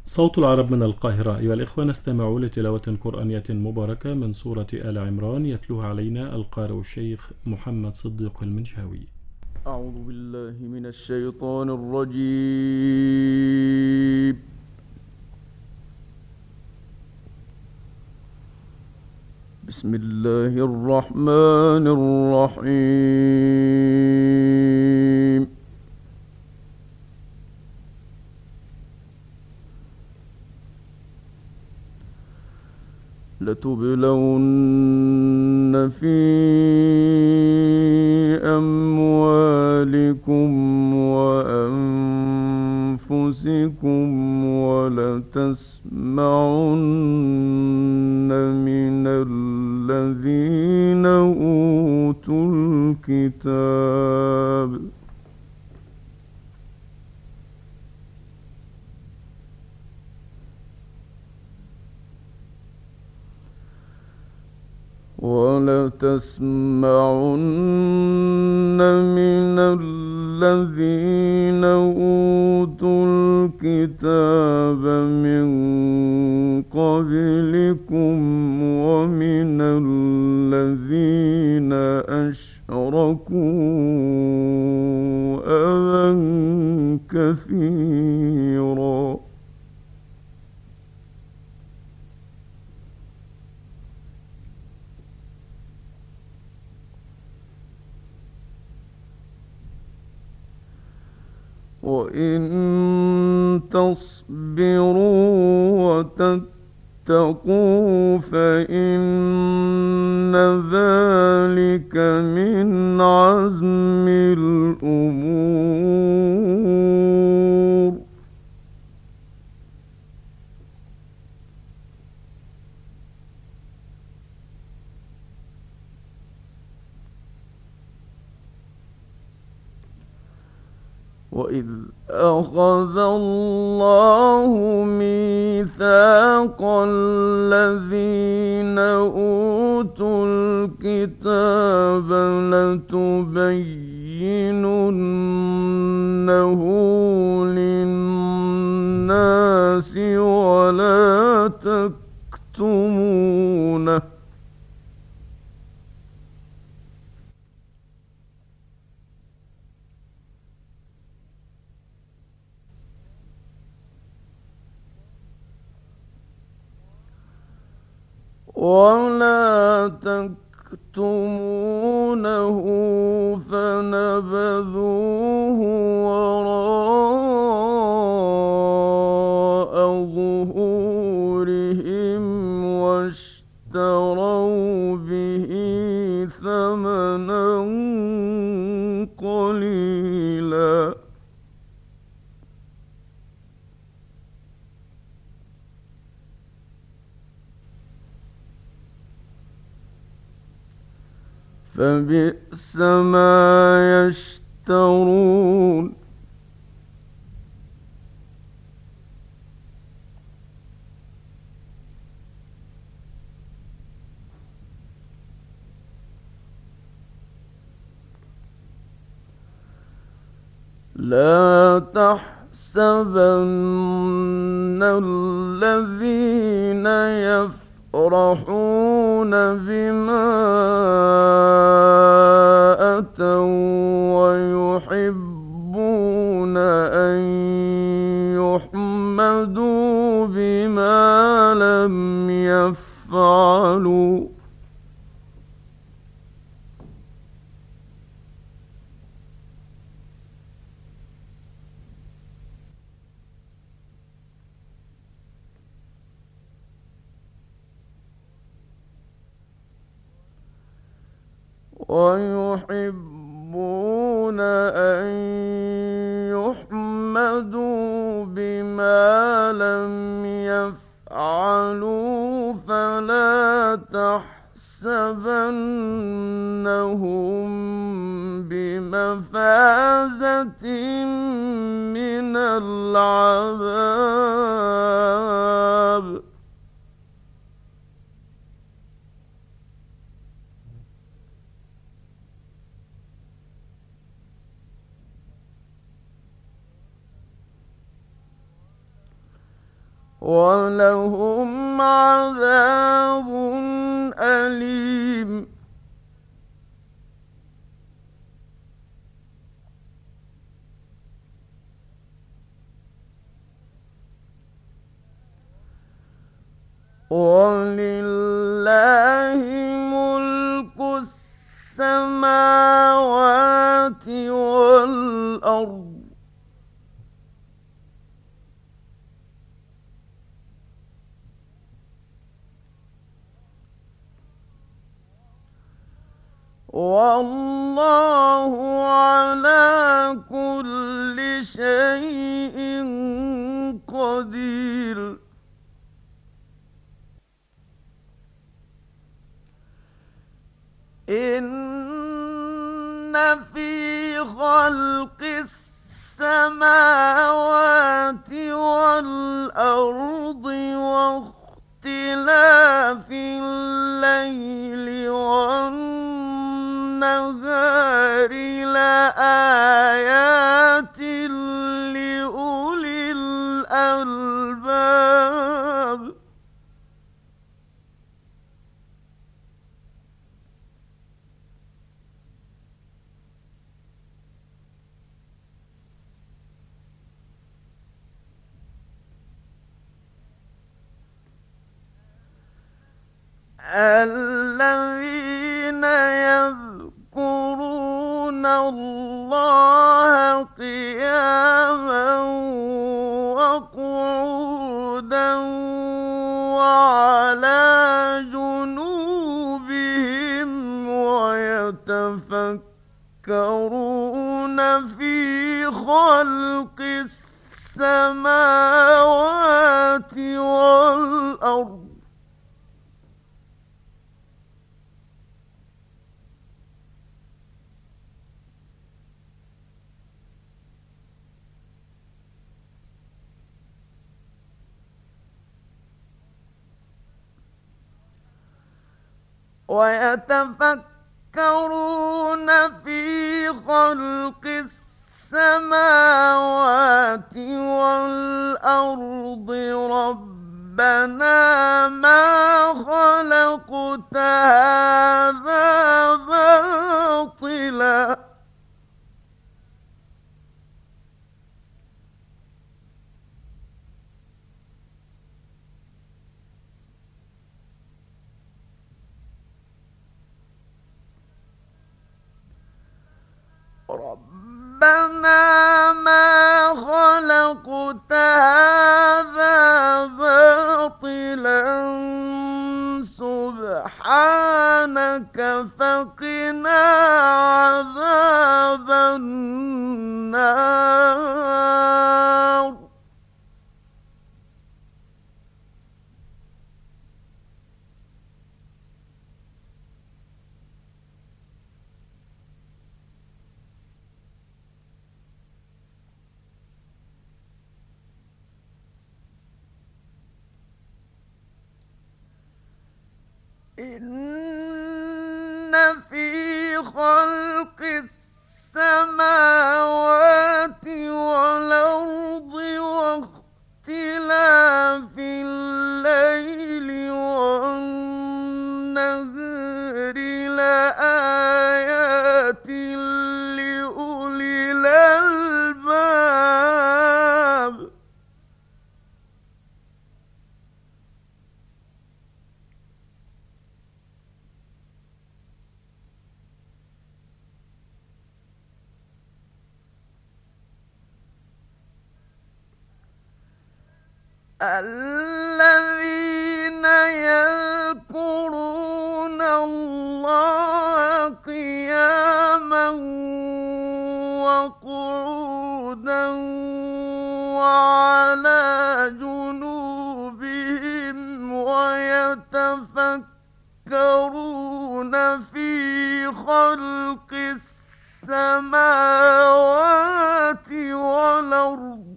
صوت العرب من القاهرة. أيها الإخوة، نستمع لتلاوة قرآنية مباركة من سورة آل عمران، يتلوها علينا القارئ الشيخ محمد صديق المنشاوي. أعوذ بالله من الشيطان الرجيم. بسم الله الرحمن الرحيم. لتبلون في أموالكم وأنفسكم ولتسمعن من الذين أوتوا الكتاب من الذين أوتوا الكتاب من قبلكم ومن الذين أشركوا أذى كثيرا وإن تصبروا وتتقوا فإن ذلك من عزم الأمور وإذ أخذ الله ميثاق الذين أوتوا الكتاب لتبيننه للناس ولا تكتمونه فنبذوه وراء ظهورهم واشتروا به ثمنا قليلا فبئس ما يشترون لا تحسبن الذين يفرحون بما أتوا ويحبون أن يحمدوا بما لم يفعلوا ويحبون أن يحمدوا بما لم يفعلوا فلا تحسبنهم بمفازة من العذاب ولهم عذاب أليم. ولله ملك السماوات والأرض والله على كل شيء قدير. إن في خلق السماوات والأرض واختلاف الليل والنهار لآيات لأولي الألباب. الذين يذكرون الله قياما وقعودا وعلى جنوبهم ويتفكرون في خلق السماوات والأرض ويتفكرون في خلق السماوات والأرض ربنا ما خلقت هذا باطلا ربنا ما خلقت هذا باطلا سبحانك فقنا عذاب النار. إن في خلق السماوات والأرض واختلاف الليل والنهار لآيات لأولي الألباب. الذين يذكرون الله قياما وقعودا وعلى جنوبهم ويتفكرون في خلق السماوات والأرض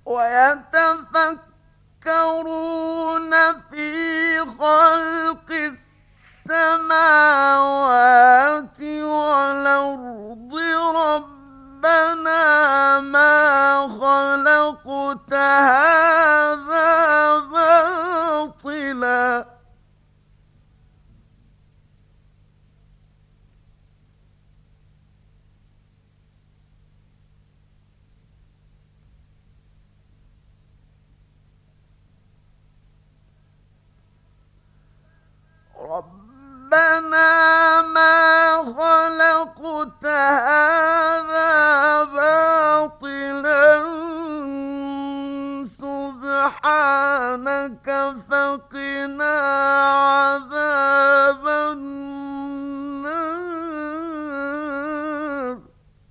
ويتفكرون في خلق السماوات والأرض ربنا ما خلقت هذا باطلا ربنا ما خلقت هذا باطلا سبحانك فقنا عذاب النار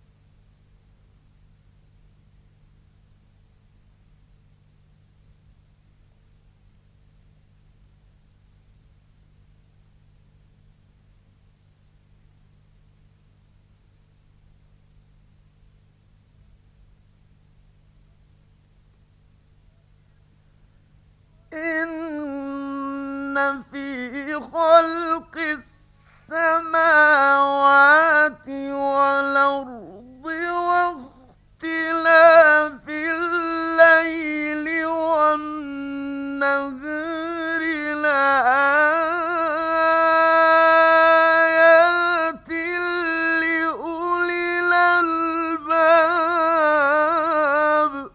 إن في خلق السماوات والأرض واختلاف الليل والنهار لآيات لأولي الألباب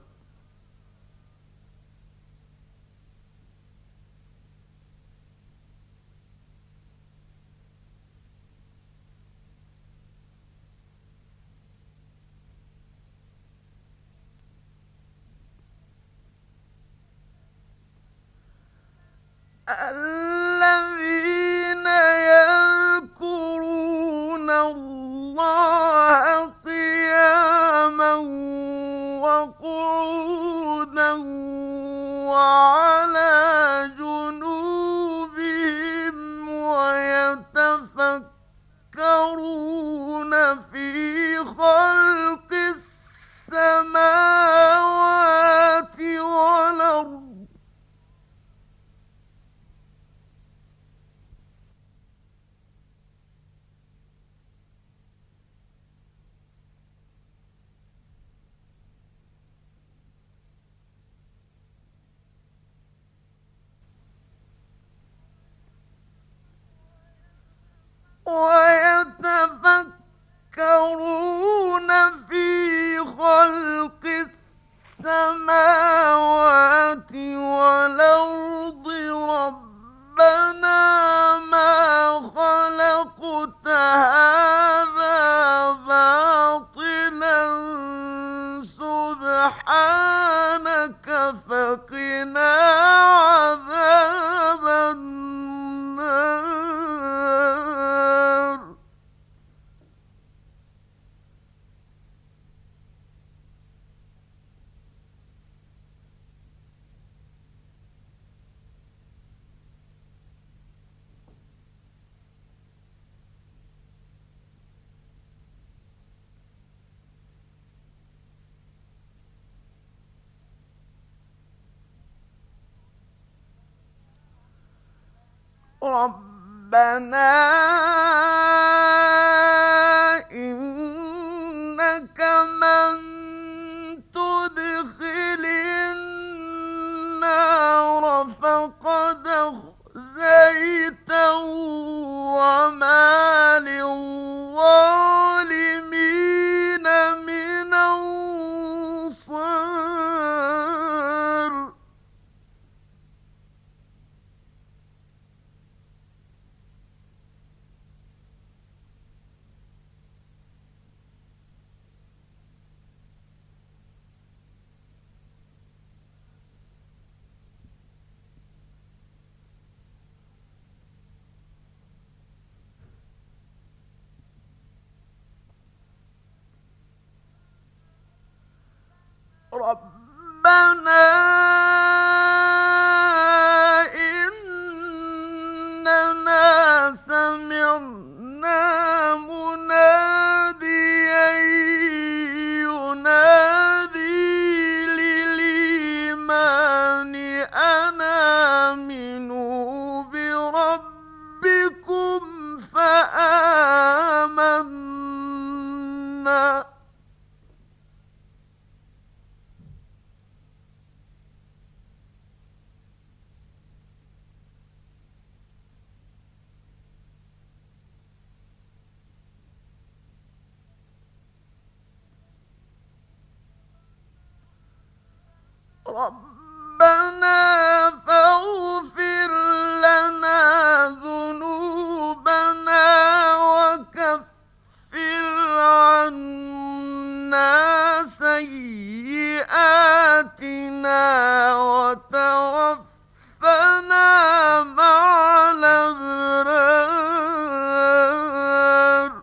الذين يذكرون الله قياما وقعودا وعلى جنوبهم ويتفكرون في خلق السماوات والأرض ويتفكرون في خلق السماوات والأرض ربنا ما خلقت هذا باطلا سبحانك فقنا عذاب النار ربنا إنك من تدخل النار فقد أخزيته وما للظالمين من أنصار ربنا إننا سمعنا مناديا ينادي للإيمان ربنا فاغفر لنا ذنوبنا وكفر عنا سيئاتنا وتوفنا مع الأبرار.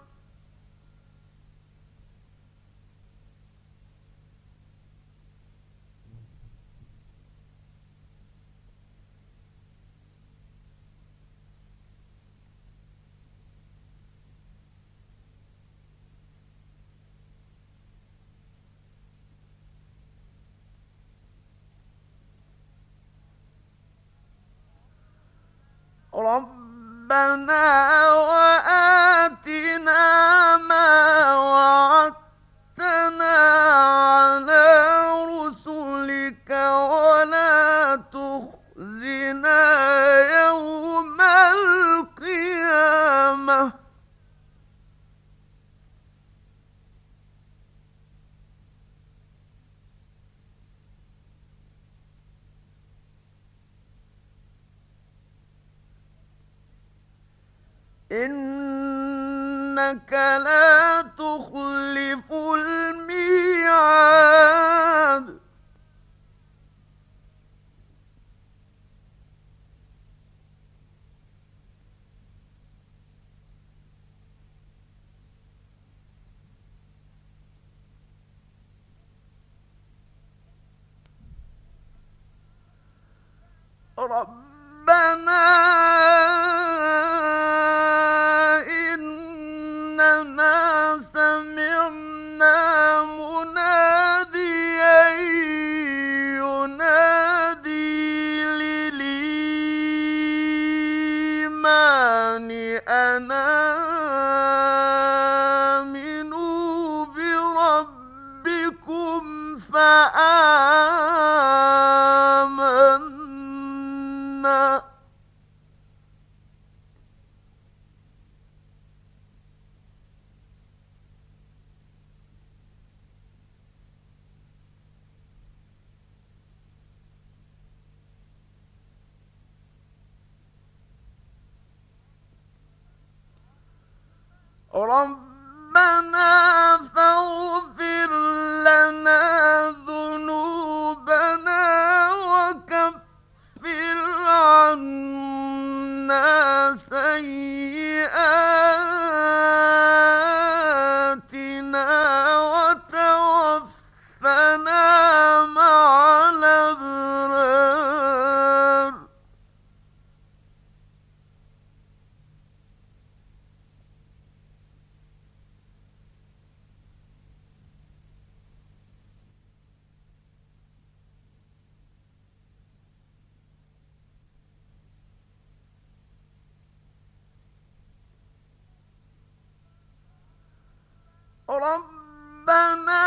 ربنا وآتنا ما وعدتنا على رسلك ولا تخزنا يوم القيامة. إنك لا تخلف الميعاد. ربنا إننا سمعنا مناديا ينادي للإيمان أن آمنوا بربكم فآمنا. ربنا فاغفر لنا ذنوبنا وكفر عنا سيئاتنا وتوفنا مع الأبرار. ربنا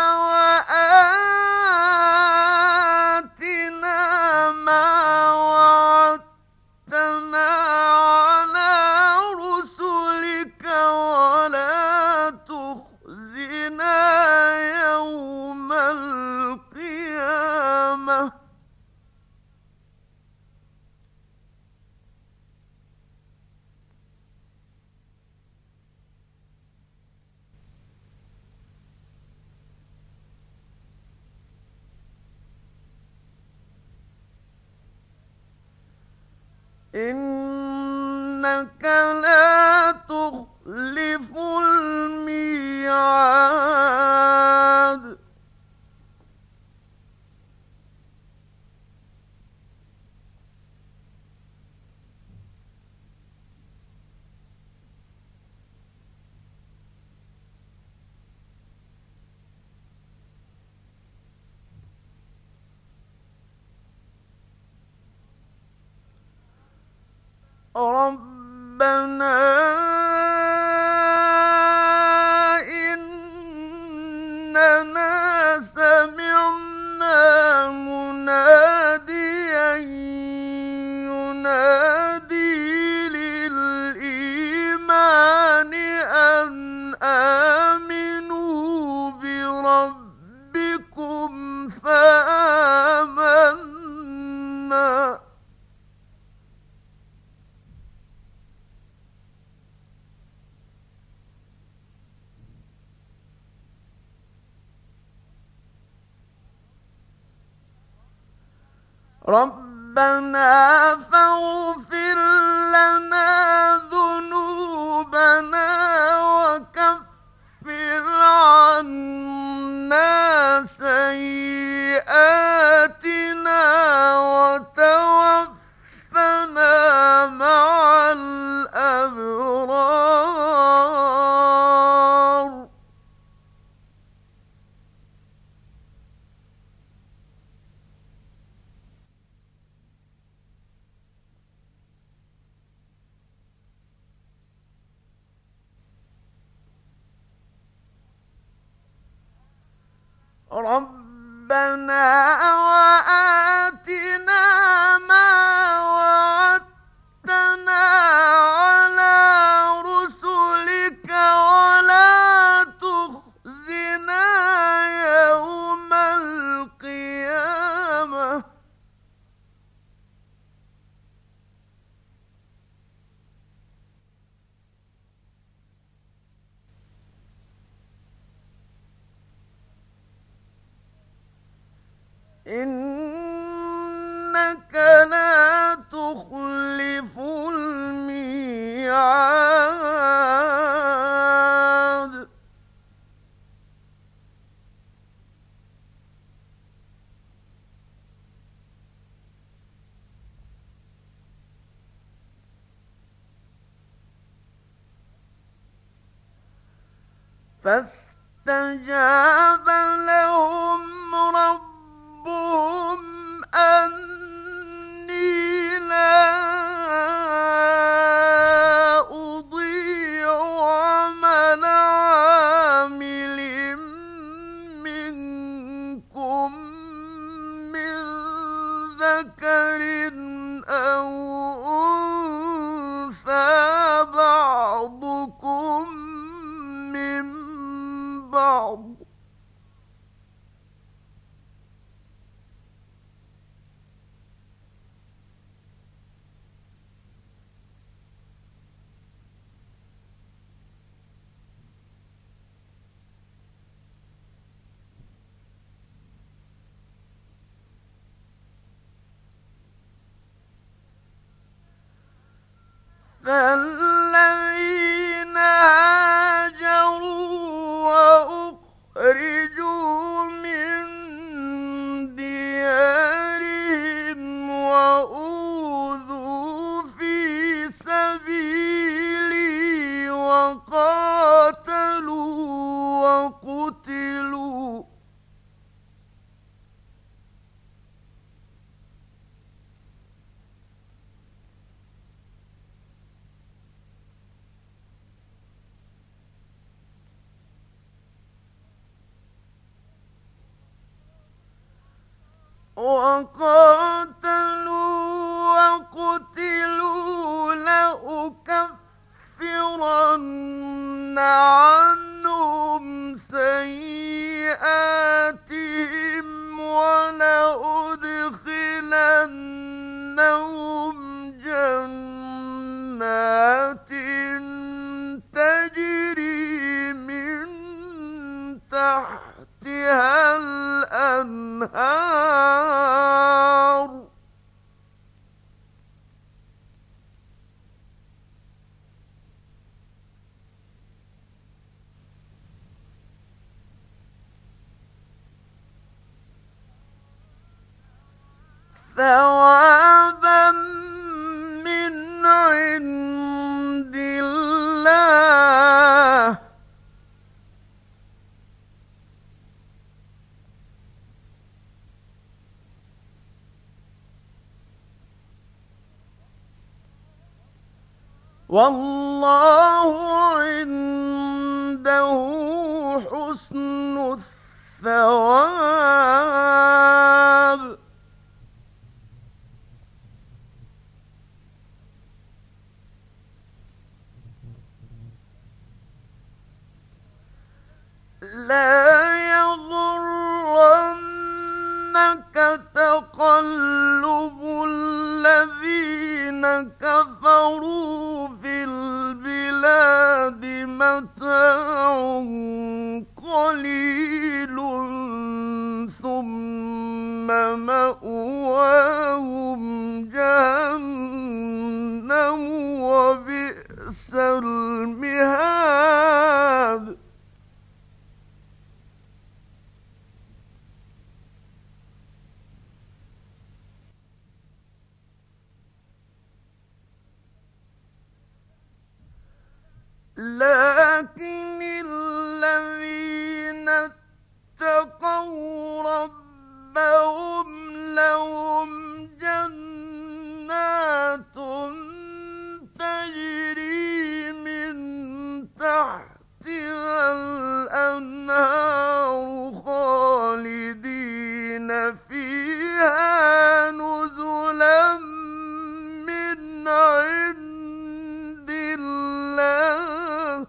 وآتنا ما وعدتنا على رسلك ولا تخزنا يوم القيامة. إنك لا تخلف الميعاد. ربنا إننا سمعنا مناديا ينادي للإيمان أن آمنوا بربكم فآمنوا. ربنا فاغفر لنا ذنوبنا وكفر عنا سيئاتنا وتوفنا مع الأبرار. ربنا وآتنا ما وعدتنا على رسلك ولا تخزنا يوم القيامة. إنك لا تخلف الميعاد. فاستجاب لهم ربهم أني لا أضيع عمل عامل منكم من ذكر أو أنثى بعضكم من بعض فالذين هاجروا وأخرجوا من ديارهم وأوذوا في سبيلي وقاتلوا وقتلوا لأكفرن عنهم سيئاتهم ولأدخلنهم جنات تجري من تحتها الأنهار ثوابا من عند الله والله عنده حسن الثواب. لا يغرنك تقلب الذين كفروا في البلاد متاع قليل ثم مأواهم جهنم وبئس المهاد لكن الذين اتقوا ربهم لهم جنات تجري من تحتها الأنهار خالدين فيها نزلا من عند الله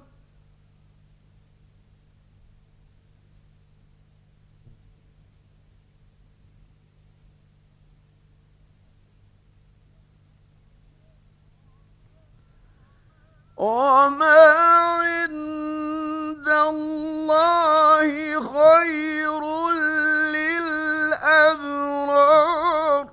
وما عند الله خير للأبرار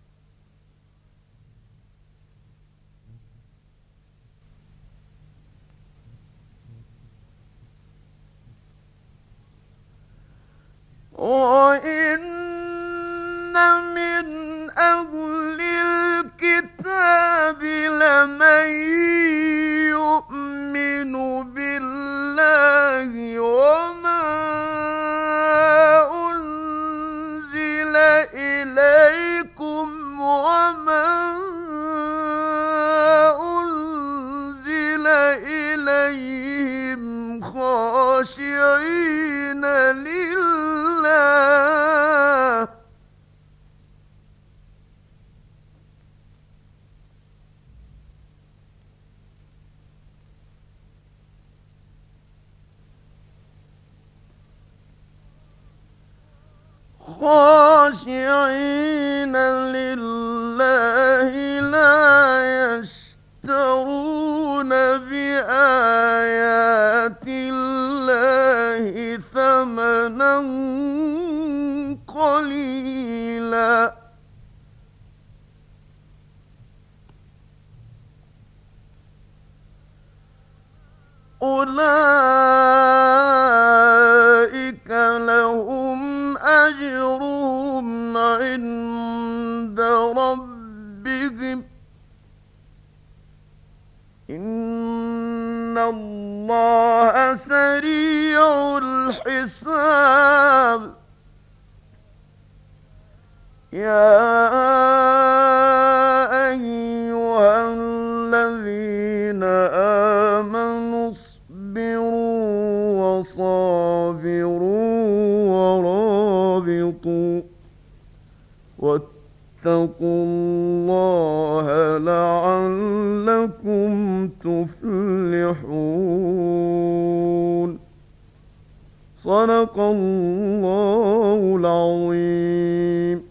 وإن من أهل الكتاب لمن يؤمن بالله وما أنزل إليكم وما أنزل إليهم خاشعين لله لا يشترون بآيات الله ثمنا قليلا أولئك لهم أجرهم عند ربهم إن الله سريع الحساب يا أيها الذين آمنوا اصبروا وصابروا ورابطوا واتقوا الله لعلكم تفلحون صدق الله العظيم.